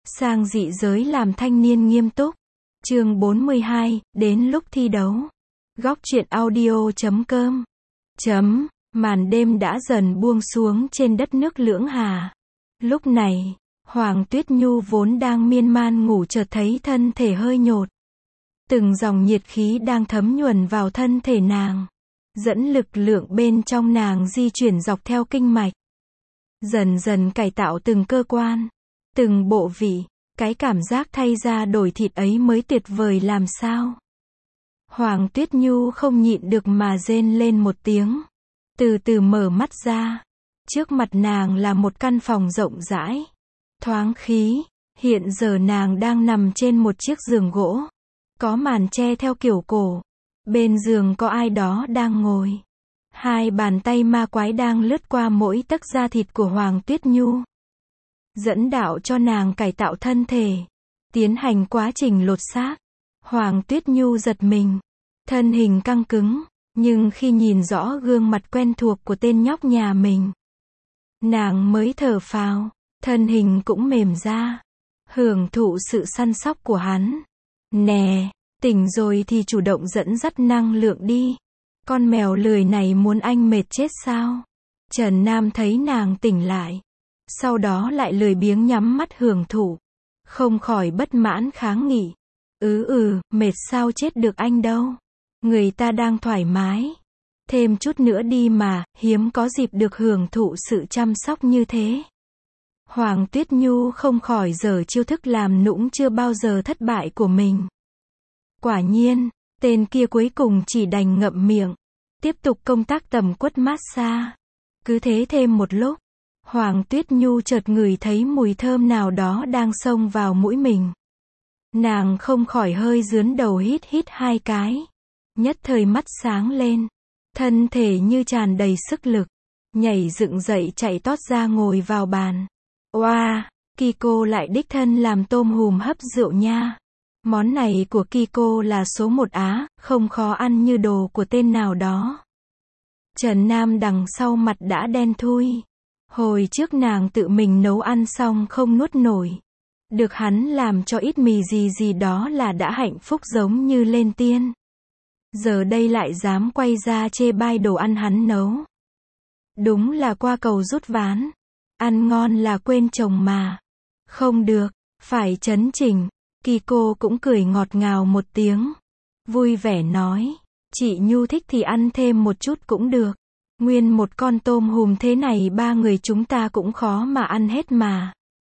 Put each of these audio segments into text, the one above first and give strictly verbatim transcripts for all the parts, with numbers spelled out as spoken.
Sang dị giới làm thanh niên nghiêm túc. Chương bốn mươi hai, đến lúc thi đấu. Góc truyện audio chấm com. Chấm, màn đêm đã dần buông xuống trên đất nước Lưỡng Hà. Lúc này, Hoàng Tuyết Nhu vốn đang miên man ngủ chợt thấy thân thể hơi nhột. Từng dòng nhiệt khí đang thấm nhuần vào thân thể nàng, dẫn lực lượng bên trong nàng di chuyển dọc theo kinh mạch, dần dần cải tạo từng cơ quan, từng bộ vị. Cái cảm giác thay da đổi thịt ấy mới tuyệt vời làm sao. Hoàng Tuyết Nhu không nhịn được mà rên lên một tiếng, từ từ mở mắt ra. Trước mặt nàng là một căn phòng rộng rãi, thoáng khí. Hiện giờ nàng đang nằm trên một chiếc giường gỗ, có màn che theo kiểu cổ. Bên giường có ai đó đang ngồi. Hai bàn tay ma quái đang lướt qua mỗi tấc da thịt của Hoàng Tuyết Nhu, dẫn đạo cho nàng cải tạo thân thể, tiến hành quá trình lột xác. Hoàng Tuyết Nhu giật mình, thân hình căng cứng, nhưng khi nhìn rõ gương mặt quen thuộc của tên nhóc nhà mình, nàng mới thở phào, thân hình cũng mềm ra, hưởng thụ sự săn sóc của hắn. Nè, tỉnh rồi thì chủ động dẫn dắt năng lượng đi. Con mèo lười này muốn anh mệt chết sao? Trần Nam thấy nàng tỉnh lại, sau đó lại lười biếng nhắm mắt hưởng thụ, không khỏi bất mãn kháng nghị. Ừ ừ, mệt sao chết được anh đâu. Người ta đang thoải mái. Thêm chút nữa đi mà, hiếm có dịp được hưởng thụ sự chăm sóc như thế. Hoàng Tuyết Nhu không khỏi giở chiêu thức làm nũng chưa bao giờ thất bại của mình. Quả nhiên, tên kia cuối cùng chỉ đành ngậm miệng, tiếp tục công tác tầm quất massage. Cứ thế thêm một lúc, Hoàng Tuyết Nhu chợt ngửi thấy mùi thơm nào đó đang xông vào mũi mình. Nàng không khỏi hơi dướn đầu hít hít hai cái. Nhất thời mắt sáng lên, thân thể như tràn đầy sức lực, nhảy dựng dậy chạy tót ra ngồi vào bàn. Oa, wow, Kiko lại đích thân làm tôm hùm hấp rượu nha. Món này của Kiko là số một Á, không khó ăn như đồ của tên nào đó. Trần Nam đằng sau mặt đã đen thui. Hồi trước nàng tự mình nấu ăn xong không nuốt nổi, được hắn làm cho ít mì gì gì đó là đã hạnh phúc giống như lên tiên. Giờ đây lại dám quay ra chê bai đồ ăn hắn nấu. Đúng là qua cầu rút ván. Ăn ngon là quên chồng mà. Không được, phải chấn chỉnh. Kiko cũng cười ngọt ngào một tiếng, vui vẻ nói, chị Nhu thích thì ăn thêm một chút cũng được. Nguyên một con tôm hùm thế này ba người chúng ta cũng khó mà ăn hết mà.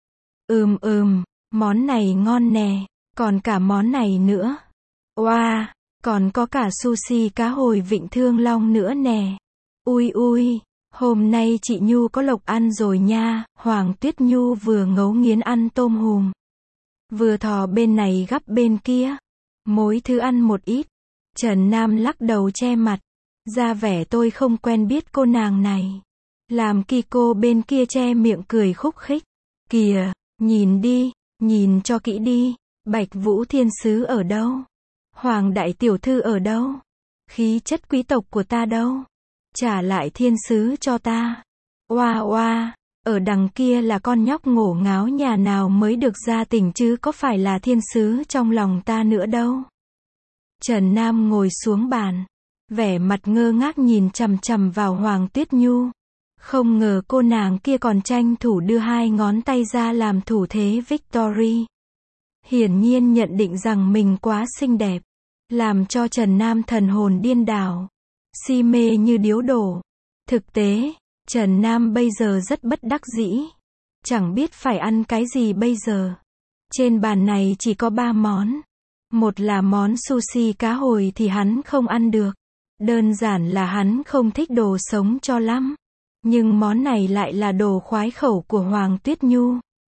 Ừm ừm, món này ngon nè, còn cả món này nữa. Oa, wow, còn có cả sushi cá hồi Vịnh Thương Long nữa nè. Ui ui, hôm nay chị Nhu có lộc ăn rồi nha. Hoàng Tuyết Nhu vừa ngấu nghiến ăn tôm hùm, vừa thò bên này gắp bên kia, mỗi thứ ăn một ít. Trần Nam lắc đầu che mặt, ra vẻ tôi không quen biết cô nàng này. Làm Kiko bên kia che miệng cười khúc khích. Kìa, nhìn đi, nhìn cho kỹ đi, Bạch Vũ Thiên Sứ ở đâu? Hoàng Đại Tiểu Thư ở đâu? Khí chất quý tộc của ta đâu? Trả lại thiên sứ cho ta. Oa oa, ở đằng kia là con nhóc ngổ ngáo nhà nào mới được ra tỉnh chứ có phải là thiên sứ trong lòng ta nữa đâu. Trần Nam ngồi xuống bàn, vẻ mặt ngơ ngác nhìn chằm chằm vào Hoàng Tuyết Nhu. Không ngờ cô nàng kia còn tranh thủ đưa hai ngón tay ra làm thủ thế Victory. Hiển nhiên nhận định rằng mình quá xinh đẹp, làm cho Trần Nam thần hồn điên đảo, si mê như điếu đổ. Thực tế, Trần Nam bây giờ rất bất đắc dĩ, chẳng biết phải ăn cái gì bây giờ. Trên bàn này chỉ có ba món. Một là món sushi cá hồi thì hắn không ăn được. Đơn giản là hắn không thích đồ sống cho lắm. Nhưng món này lại là đồ khoái khẩu của Hoàng Tuyết Nhu.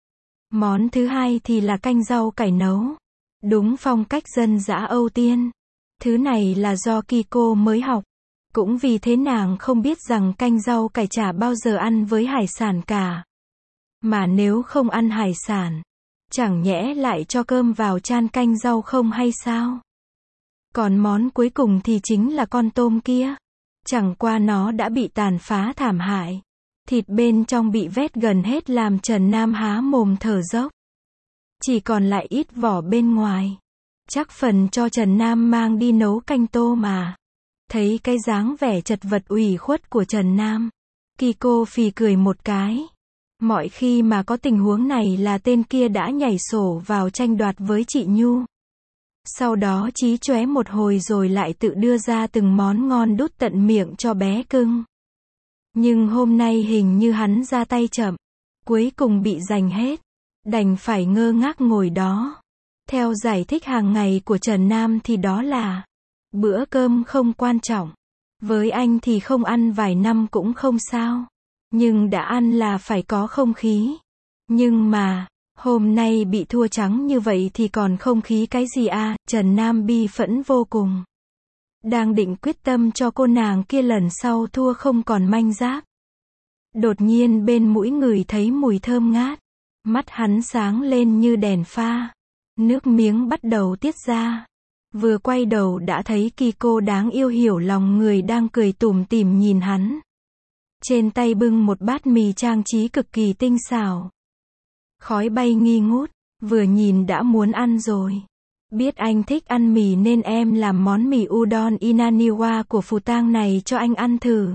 Món thứ hai thì là canh rau cải nấu. Đúng phong cách dân dã Âu Tiên. Thứ này là do Kiko mới học. Cũng vì thế nàng không biết rằng canh rau cải chả bao giờ ăn với hải sản cả. Mà nếu không ăn hải sản, chẳng nhẽ lại cho cơm vào chan canh rau không hay sao? Còn món cuối cùng thì chính là con tôm kia. Chẳng qua nó đã bị tàn phá thảm hại. Thịt bên trong bị vét gần hết làm Trần Nam há mồm thở dốc. chỉ còn lại ít vỏ bên ngoài. Chắc phần cho Trần Nam mang đi nấu canh tô mà. Thấy cái dáng vẻ chật vật ủy khuất của Trần Nam, Kiko phì cười một cái. Mọi khi mà có tình huống này là tên kia đã nhảy sổ vào tranh đoạt với chị Nhu. Sau đó chí chóe một hồi rồi lại tự đưa ra từng món ngon đút tận miệng cho bé cưng. Nhưng hôm nay hình như hắn ra tay chậm, cuối cùng bị giành hết, đành phải ngơ ngác ngồi đó. Theo giải thích hàng ngày của Trần Nam thì đó là bữa cơm không quan trọng. Với anh thì không ăn vài năm cũng không sao. Nhưng đã ăn là phải có không khí. Nhưng mà, hôm nay bị thua trắng như vậy thì còn không khí cái gì à, Trần Nam bi phẫn vô cùng. Đang định quyết tâm cho cô nàng kia lần sau thua không còn manh giáp. Đột nhiên bên mũi ngửi thấy mùi thơm ngát. Mắt hắn sáng lên như đèn pha. Nước miếng bắt đầu tiết ra. Vừa quay đầu đã thấy Kiko đáng yêu hiểu lòng người đang cười tủm tỉm nhìn hắn. Trên tay bưng một bát mì trang trí cực kỳ tinh xảo. Khói bay nghi ngút, vừa nhìn đã muốn ăn rồi. Biết anh thích ăn mì nên em làm món mì udon inaniwa của Phù Tang này cho anh ăn thử.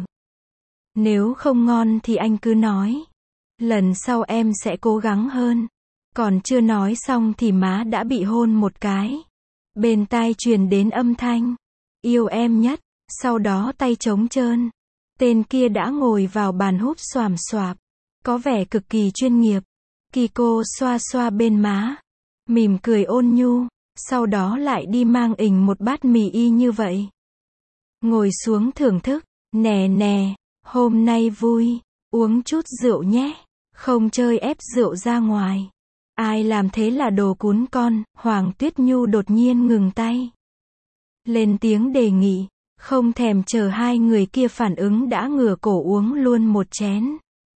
Nếu không ngon thì anh cứ nói. Lần sau em sẽ cố gắng hơn. Còn chưa nói xong thì má đã bị hôn một cái. Bên tai truyền đến âm thanh. Yêu em nhất. Sau đó tay trống trơn. Tên kia đã ngồi vào bàn húp xoàm xoạp. Có vẻ cực kỳ chuyên nghiệp. Kiko xoa xoa bên má. Mỉm cười ôn nhu. Sau đó lại đi mang ình một bát mì y như vậy. Ngồi xuống thưởng thức. Nè nè, hôm nay vui. Uống chút rượu nhé. Không chơi ép rượu ra ngoài. Ai làm thế là đồ cún con. Hoàng Tuyết Nhu đột nhiên ngừng tay. Lên tiếng đề nghị. Không thèm chờ hai người kia phản ứng đã ngửa cổ uống luôn một chén.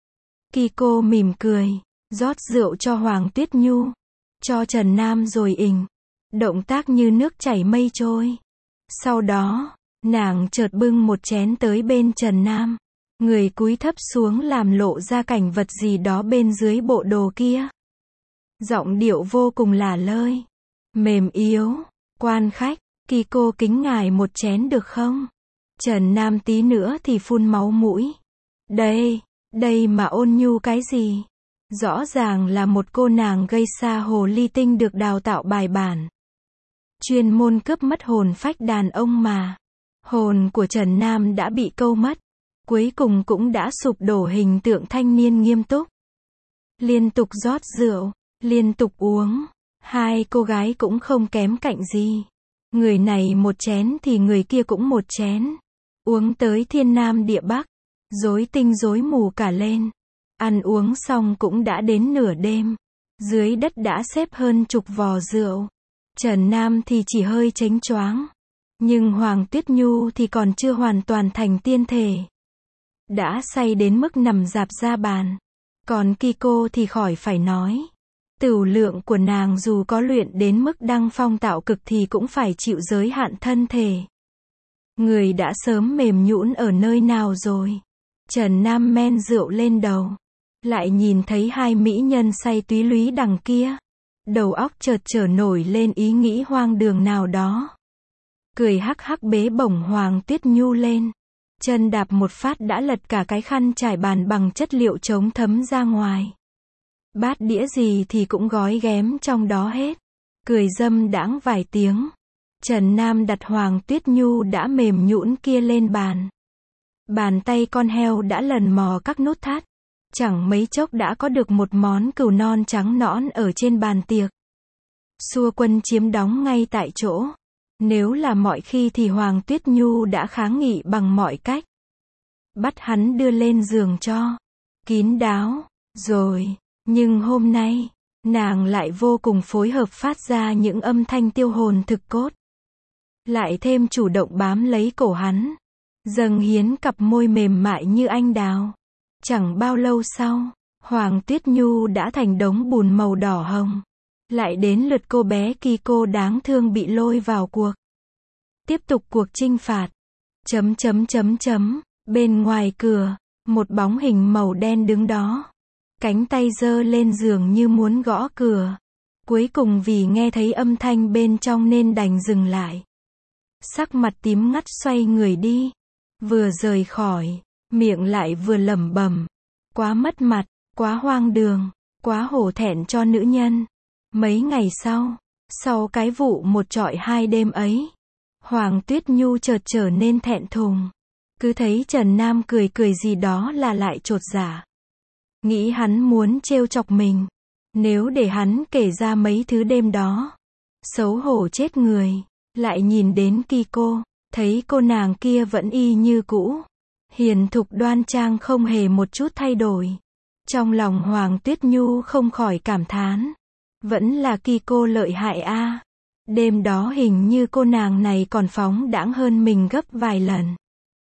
Kiko mỉm cười. Rót rượu cho Hoàng Tuyết Nhu. Cho Trần Nam rồi ình. Động tác như nước chảy mây trôi. Sau đó, nàng chợt bưng một chén tới bên Trần Nam. Người cúi thấp xuống làm lộ ra cảnh vật gì đó bên dưới bộ đồ kia. Giọng điệu vô cùng lả lơi. Mềm yếu. Quan khách, Kiko kính ngài một chén được không? Trần Nam tí nữa thì phun máu mũi. Đây, đây mà ôn nhu cái gì? Rõ ràng là một cô nàng gây xa hồ ly tinh được đào tạo bài bản. Chuyên môn cướp mất hồn phách đàn ông mà. Hồn của Trần Nam đã bị câu mất. Cuối cùng cũng đã sụp đổ hình tượng thanh niên nghiêm túc. Liên tục rót rượu, liên tục uống. Hai cô gái cũng không kém cạnh gì. Người này một chén thì người kia cũng một chén. Uống tới thiên nam địa bắc. Rối tinh rối mù cả lên. Ăn uống xong cũng đã đến nửa đêm. Dưới đất đã xếp hơn chục vò rượu. Trần Nam thì chỉ hơi chếnh choáng. Nhưng Hoàng Tuyết Nhu thì còn chưa hoàn toàn thành tiên thể. Đã say đến mức nằm rạp ra bàn. Còn Kiko thì khỏi phải nói. Tửu lượng của nàng dù có luyện đến mức đăng phong tạo cực thì cũng phải chịu giới hạn thân thể. Người đã sớm mềm nhũn ở nơi nào rồi. Trần Nam men rượu lên đầu. Lại nhìn thấy hai mỹ nhân say túy lúy đằng kia. Đầu óc chợt trở nổi lên ý nghĩ hoang đường nào đó. Cười hắc hắc bế bổng Hoàng Tuyết Nhu lên. Chân đạp một phát đã lật cả cái khăn trải bàn bằng chất liệu chống thấm ra ngoài. Bát đĩa gì thì cũng gói ghém trong đó hết. Cười dâm đãng vài tiếng. Trần Nam đặt Hoàng Tuyết Nhu đã mềm nhũn kia lên bàn. Bàn tay con heo đã lần mò các nút thắt. Chẳng mấy chốc đã có được một món cừu non trắng nõn ở trên bàn tiệc. Xua Quân chiếm đóng ngay tại chỗ. Nếu là mọi khi thì Hoàng Tuyết Nhu đã kháng nghị bằng mọi cách. Bắt hắn đưa lên giường cho. Kín đáo. Rồi. Nhưng hôm nay, nàng lại vô cùng phối hợp phát ra những âm thanh tiêu hồn thực cốt. Lại thêm chủ động bám lấy cổ hắn. Dâng hiến cặp môi mềm mại như anh đào. Chẳng bao lâu sau, Hoàng Tuyết Nhu đã thành đống bùn màu đỏ hồng. Lại đến lượt cô bé Kiko đáng thương bị lôi vào cuộc. Tiếp tục cuộc chinh phạt. Chấm chấm chấm chấm. Bên ngoài cửa, một bóng hình màu đen đứng đó. Cánh tay giơ lên giường như muốn gõ cửa. Cuối cùng vì nghe thấy âm thanh bên trong nên đành dừng lại. Sắc mặt tím ngắt xoay người đi. Vừa rời khỏi, miệng lại vừa lẩm bẩm. Quá mất mặt, quá hoang đường, quá hổ thẹn cho nữ nhân. Mấy ngày sau, sau cái vụ một trọi hai đêm ấy, Hoàng Tuyết Nhu chợt trở nên thẹn thùng. Cứ thấy Trần Nam cười cười gì đó là lại chột dạ. Nghĩ hắn muốn trêu chọc mình. Nếu để hắn kể ra mấy thứ đêm đó, xấu hổ chết người. Lại nhìn đến Kiko, thấy cô nàng kia vẫn y như cũ. Hiền thục đoan trang không hề một chút thay đổi. Trong lòng Hoàng Tuyết Nhu không khỏi cảm thán. Vẫn là Kiko lợi hại a. Đêm đó hình như cô nàng này còn phóng đãng hơn mình gấp vài lần.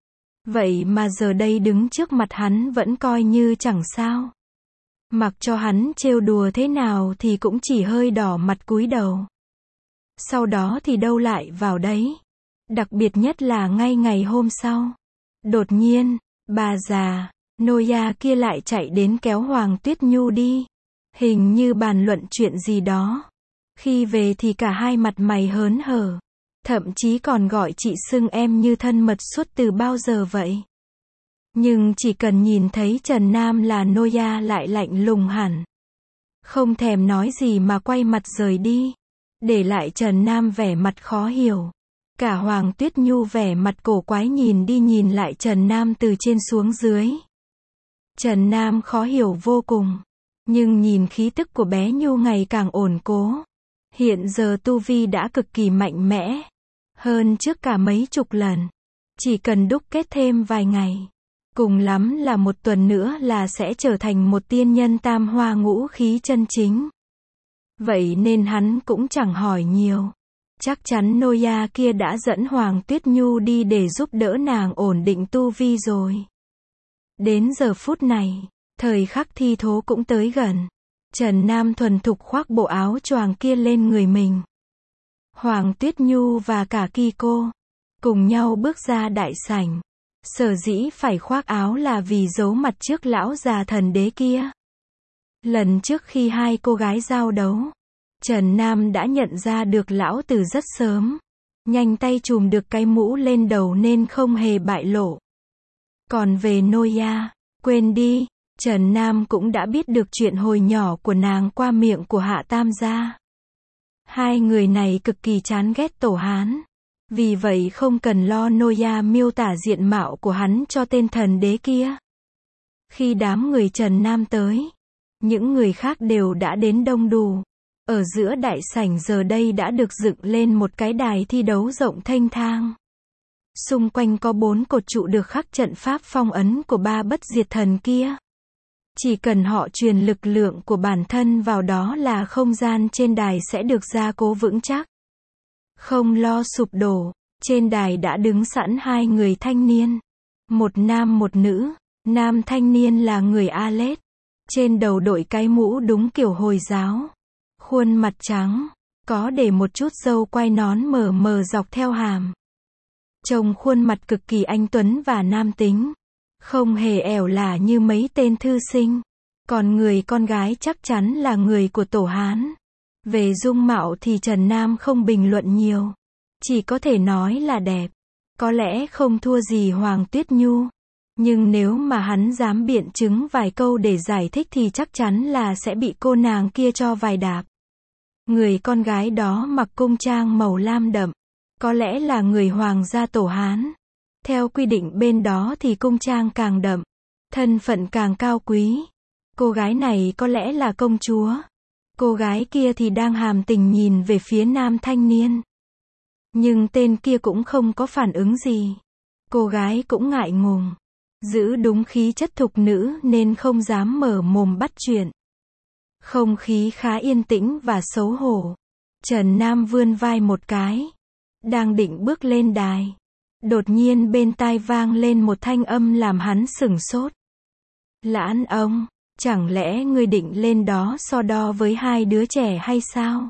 Vậy mà giờ đây đứng trước mặt hắn vẫn coi như chẳng sao. Mặc cho hắn trêu đùa thế nào thì cũng chỉ hơi đỏ mặt cúi đầu. Sau đó thì đâu lại vào đấy. Đặc biệt nhất là ngay ngày hôm sau. Đột nhiên, bà già, Noya kia lại chạy đến kéo Hoàng Tuyết Nhu đi. Hình như bàn luận chuyện gì đó. Khi về thì cả hai mặt mày hớn hở. Thậm chí còn gọi chị xưng em như thân mật suốt từ bao giờ vậy. Nhưng chỉ cần nhìn thấy Trần Nam là Noya lại lạnh lùng hẳn. Không thèm nói gì mà quay mặt rời đi. Để lại Trần Nam vẻ mặt khó hiểu. Cả Hoàng Tuyết Nhu vẻ mặt cổ quái nhìn đi nhìn lại Trần Nam từ trên xuống dưới. Trần Nam khó hiểu vô cùng. Nhưng nhìn khí tức của bé Nhu ngày càng ổn cố. Hiện giờ tu vi đã cực kỳ mạnh mẽ. Hơn trước cả mấy chục lần. Chỉ cần đúc kết thêm vài ngày. Cùng lắm là một tuần nữa là sẽ trở thành một tiên nhân tam hoa ngũ khí chân chính. Vậy nên hắn cũng chẳng hỏi nhiều. Chắc chắn Noya kia đã dẫn Hoàng Tuyết Nhu đi để giúp đỡ nàng ổn định tu vi rồi. Đến giờ phút này, thời khắc thi thố cũng tới gần. Trần Nam thuần thục khoác bộ áo choàng kia lên người mình. Hoàng Tuyết Nhu và cả Kiko cùng nhau bước ra đại sảnh. Sở dĩ phải khoác áo là vì giấu mặt trước lão già thần đế kia. Lần trước khi hai cô gái giao đấu, Trần Nam đã nhận ra được lão từ rất sớm. Nhanh tay chùm được cái mũ lên đầu nên không hề bại lộ. Còn về Noya, quên đi, Trần Nam cũng đã biết được chuyện hồi nhỏ của nàng qua miệng của Hạ Tam gia. Hai người này cực kỳ chán ghét Tổ Hán. Vì vậy không cần lo Noya miêu tả diện mạo của hắn cho tên thần đế kia. Khi đám người Trần Nam tới, những người khác đều đã đến đông đủ. Ở giữa đại sảnh giờ đây đã được dựng lên một cái đài thi đấu rộng thênh thang. Xung quanh có bốn cột trụ được khắc trận pháp phong ấn của ba bất diệt thần kia. Chỉ cần họ truyền lực lượng của bản thân vào đó là không gian trên đài sẽ được gia cố vững chắc. Không lo sụp đổ, trên đài đã đứng sẵn hai người thanh niên. Một nam một nữ, nam thanh niên là người Alet. Trên đầu đội cái mũ đúng kiểu Hồi giáo. Khuôn mặt trắng, có để một chút râu quai nón mờ mờ dọc theo hàm. Trông khuôn mặt cực kỳ anh tuấn và nam tính. Không hề ẻo lả như mấy tên thư sinh. Còn người con gái chắc chắn là người của Tổ Hán. Về dung mạo thì Trần Nam không bình luận nhiều. Chỉ có thể nói là đẹp. Có lẽ không thua gì Hoàng Tuyết Nhu. Nhưng nếu mà hắn dám biện chứng vài câu để giải thích thì chắc chắn là sẽ bị cô nàng kia cho vài đạp. Người con gái đó mặc cung trang màu lam đậm. Có lẽ là người Hoàng gia Tổ Hán. Theo quy định bên đó thì cung trang càng đậm. Thân phận càng cao quý. Cô gái này có lẽ là công chúa. Cô gái kia thì đang hàm tình nhìn về phía nam thanh niên. Nhưng tên kia cũng không có phản ứng gì. Cô gái cũng ngại ngùng. Giữ đúng khí chất thục nữ nên không dám mở mồm bắt chuyện. Không khí khá yên tĩnh và xấu hổ. Trần Nam vươn vai một cái. Đang định bước lên đài. Đột nhiên bên tai vang lên một thanh âm làm hắn sửng sốt. Lãn ông, chẳng lẽ ngươi định lên đó so đo với hai đứa trẻ hay sao?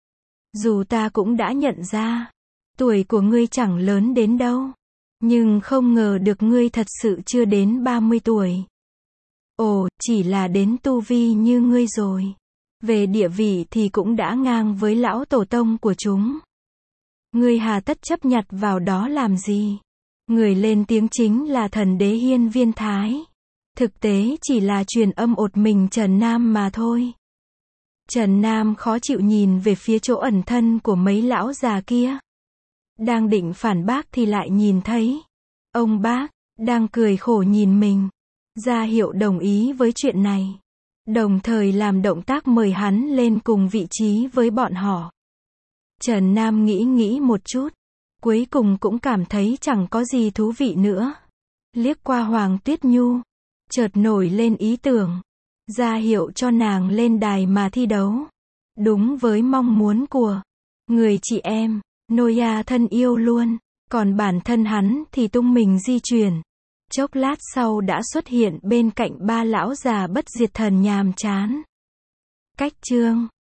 Dù ta cũng đã nhận ra, tuổi của ngươi chẳng lớn đến đâu. Nhưng không ngờ được ngươi thật sự chưa đến ba mươi tuổi. Ồ, chỉ là đến tu vi như ngươi rồi. Về địa vị thì cũng đã ngang với lão tổ tông của chúng. Ngươi hà tất chấp nhặt vào đó làm gì? Người lên tiếng chính là thần đế Hiên Viên Thái. Thực tế chỉ là truyền âm ột mình Trần Nam mà thôi. Trần Nam khó chịu nhìn về phía chỗ ẩn thân của mấy lão già kia. Đang định phản bác thì lại nhìn thấy ông bác đang cười khổ nhìn mình, ra hiệu đồng ý với chuyện này, đồng thời làm động tác mời hắn lên cùng vị trí với bọn họ. Trần Nam nghĩ nghĩ một chút, cuối cùng cũng cảm thấy chẳng có gì thú vị nữa. Liếc qua Hoàng Tuyết Nhu, chợt nổi lên ý tưởng, ra hiệu cho nàng lên đài mà thi đấu. Đúng với mong muốn của người chị em, Noya thân yêu luôn, còn bản thân hắn thì tung mình di chuyển. Chốc lát sau đã xuất hiện bên cạnh ba lão già bất diệt thần nhàm chán. Cách chương